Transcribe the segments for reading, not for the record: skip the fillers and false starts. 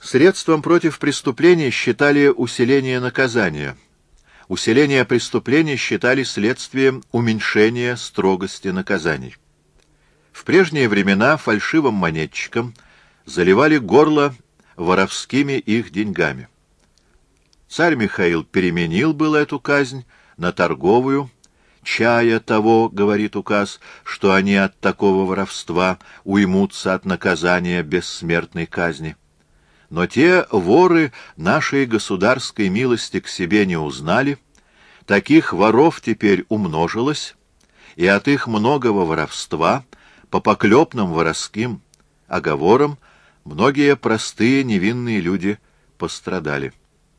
Средством против преступлений считали усиление наказания. Усиление преступлений считали следствием уменьшения строгости наказаний. В прежние времена фальшивым монетчикам заливали горло воровскими их деньгами. Царь Михаил переменил было эту казнь на торговую, чая того, говорит указ, что они от такого воровства уймутся от наказания бессмертной казни. Но те воры нашей государской милости к себе не узнали, таких воров теперь умножилось, и от их многого воровства по поклепным воровским оговорам многие простые невинные люди пострадали.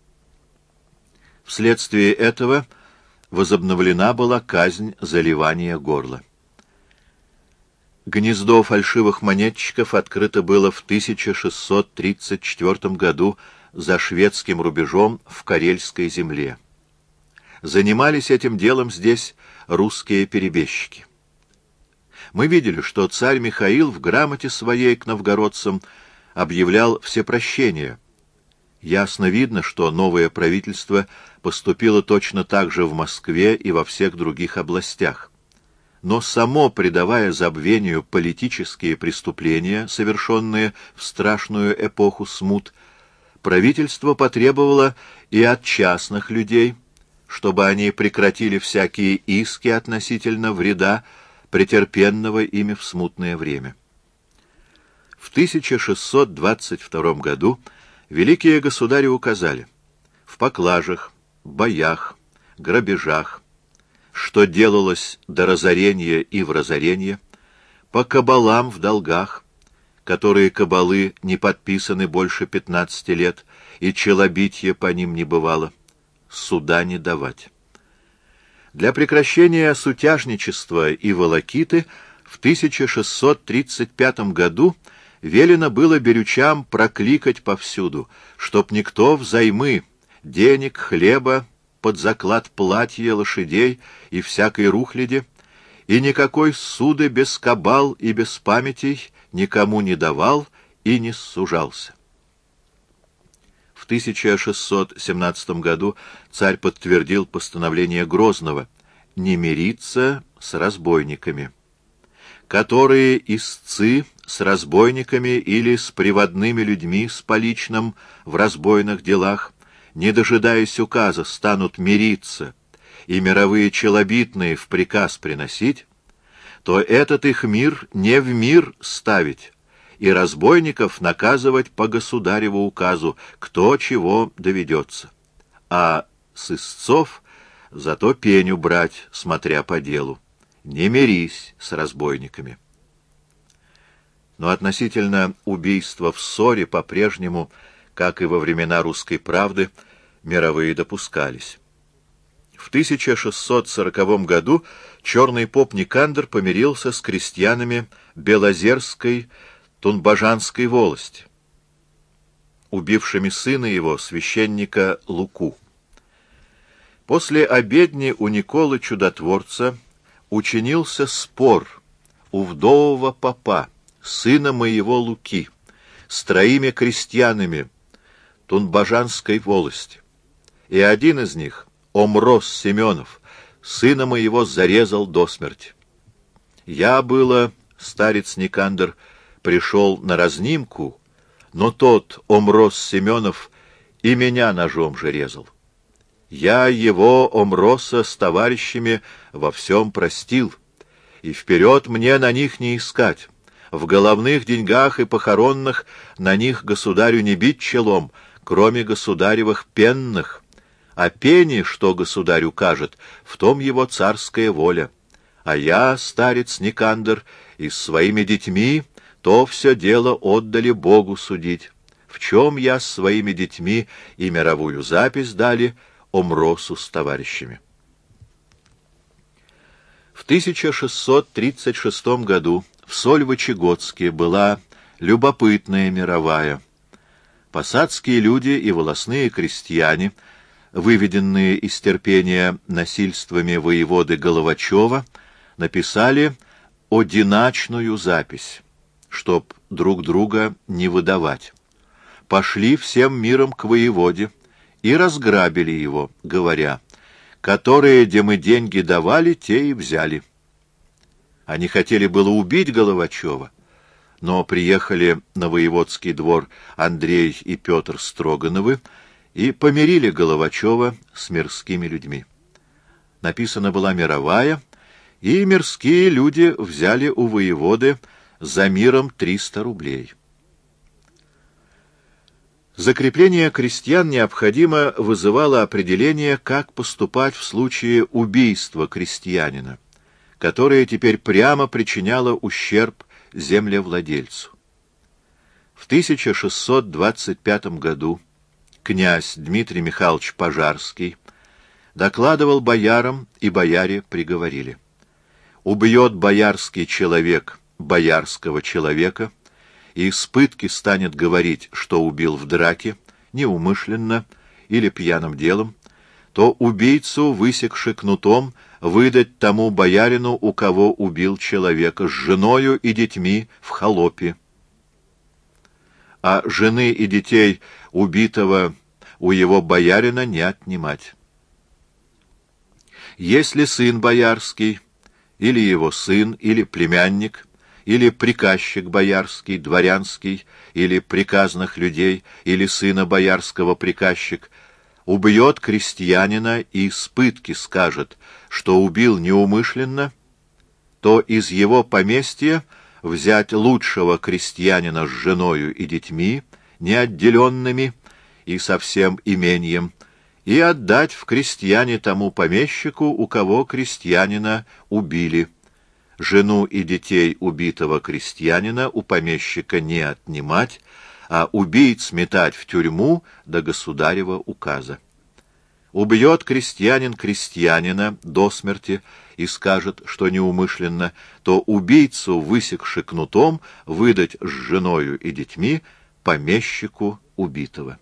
Вследствие этого возобновлена была казнь заливания горла. Гнездо фальшивых монетчиков открыто было в 1634 году за шведским рубежом в Карельской земле. Занимались этим делом здесь русские перебежчики. Мы видели, что царь Михаил в грамоте своей к новгородцам объявлял всепрощение. Ясно видно, что новое правительство поступило точно так же в Москве и во всех других областях. Но само, предавая забвению политические преступления, совершенные в страшную эпоху смут, правительство потребовало и от частных людей, чтобы они прекратили всякие иски относительно вреда, претерпенного ими в смутное время. В 1622 году великие государи указали: в поклажах, боях, грабежах, что делалось до разорения и в разорение, по кабалам в долгах, которые кабалы не подписаны больше 15 лет, и челобитья по ним не бывало, суда не давать. Для прекращения сутяжничества и волокиты в 1635 году велено было берючам прокликать повсюду, чтоб никто взаймы денег, хлеба, под заклад платья, лошадей и всякой рухляди, и никакой суды без кабал и без памятей никому не давал и не сужался. В 1617 году царь подтвердил постановление Грозного не мириться с разбойниками, которые истцы с разбойниками или с приводными людьми с поличным в разбойных делах, не дожидаясь указа, станут мириться и мировые челобитные в приказ приносить, то этот их мир не в мир ставить, и разбойников наказывать по государеву указу, кто чего доведется, а с истцов зато пеню брать, смотря по делу. Не мирись с разбойниками. Но относительно убийства в ссоре по-прежнему, как и во времена русской правды, мировые допускались. В 1640 году черный поп Никандр помирился с крестьянами Белозерской Тунбажанской волости, убившими сына его, священника Луку. После обедни у Николы Чудотворца учинился спор у вдового попа, сына моего Луки, с троими крестьянами Тунбажанской волости. И один из них, Омрос Семенов, сына моего зарезал до смерти. Я было, старец Никандр, пришел на разнимку, но тот, Омрос Семенов, и меня ножом же резал. Я его, Омроса, с товарищами во всем простил, и вперед мне на них не искать. В головных деньгах и похоронных на них государю не бить челом, кроме государевых пенных, а пени, что государь укажет, в том его царская воля. А я, старец Никандр, и с своими детьми то все дело отдали Богу судить, в чем я с своими детьми и мировую запись дали Омросу с товарищами. В 1636 году в Сольвычегодске была любопытная мировая. Посадские люди и волосные крестьяне, выведенные из терпения насильствами воеводы Головачева, написали одиначную запись, чтоб друг друга не выдавать. пошли всем миром к воеводе и разграбили его, говоря: «Которые, где мы деньги давали, те и взяли». Они хотели было убить Головачева, но приехали на воеводский двор Андрей и Петр Строгановы и помирили Головачева с мирскими людьми. Написана была мировая, и мирские люди взяли у воеводы за миром 300 рублей. Закрепление крестьян необходимо вызывало определение, как поступать в случае убийства крестьянина, которое теперь прямо причиняло ущерб землевладельцу. В 1625 году князь Дмитрий Михайлович Пожарский докладывал боярам, и бояре приговорили: убьет боярский человек боярского человека, и с пытки станет говорить, что убил в драке, неумышленно или пьяным делом, то убийцу, высекши кнутом, выдать тому боярину, у кого убил человека, с женою и детьми в холопе. А жены и детей убитого у его боярина не отнимать. Если сын боярский, или его сын, или племянник, или приказчик боярский, дворянский, или приказных людей, или сына боярского приказчик, убьет крестьянина и с пытки скажет, что убил неумышленно, то из его поместья взять лучшего крестьянина с женою и детьми, неотделенными, и со всем имением, и отдать в крестьяне тому помещику, у кого крестьянина убили. Жену и детей убитого крестьянина у помещика не отнимать, а убийц метать в тюрьму до государева указа. Убьет крестьянин крестьянина до смерти и скажет, что неумышленно, то убийцу, высекши кнутом, выдать с женою и детьми помещику убитого.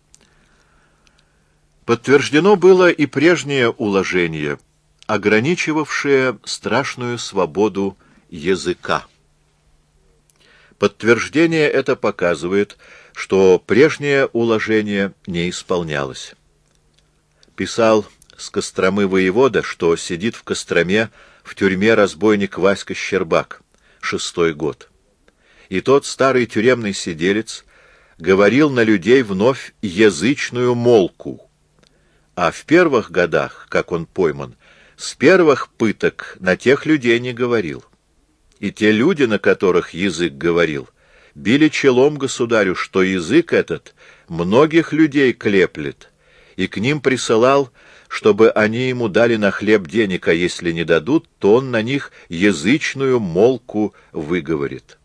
Подтверждено было и прежнее уложение, ограничивавшее страшную свободу языка. Подтверждение это показывает, что прежнее уложение не исполнялось. Писал с Костромы воевода, что сидит в Костроме в тюрьме разбойник Васька Щербак, 6-й год. И тот старый тюремный сиделец говорил на людей вновь язычную молку, а в первых годах, как он пойман, с первых пыток на тех людей не говорил. И те люди, на которых язык говорил, били челом государю, что язык этот многих людей клеплет, и к ним присылал, чтобы они ему дали на хлеб денег, а если не дадут, то он на них язычную молку выговорит.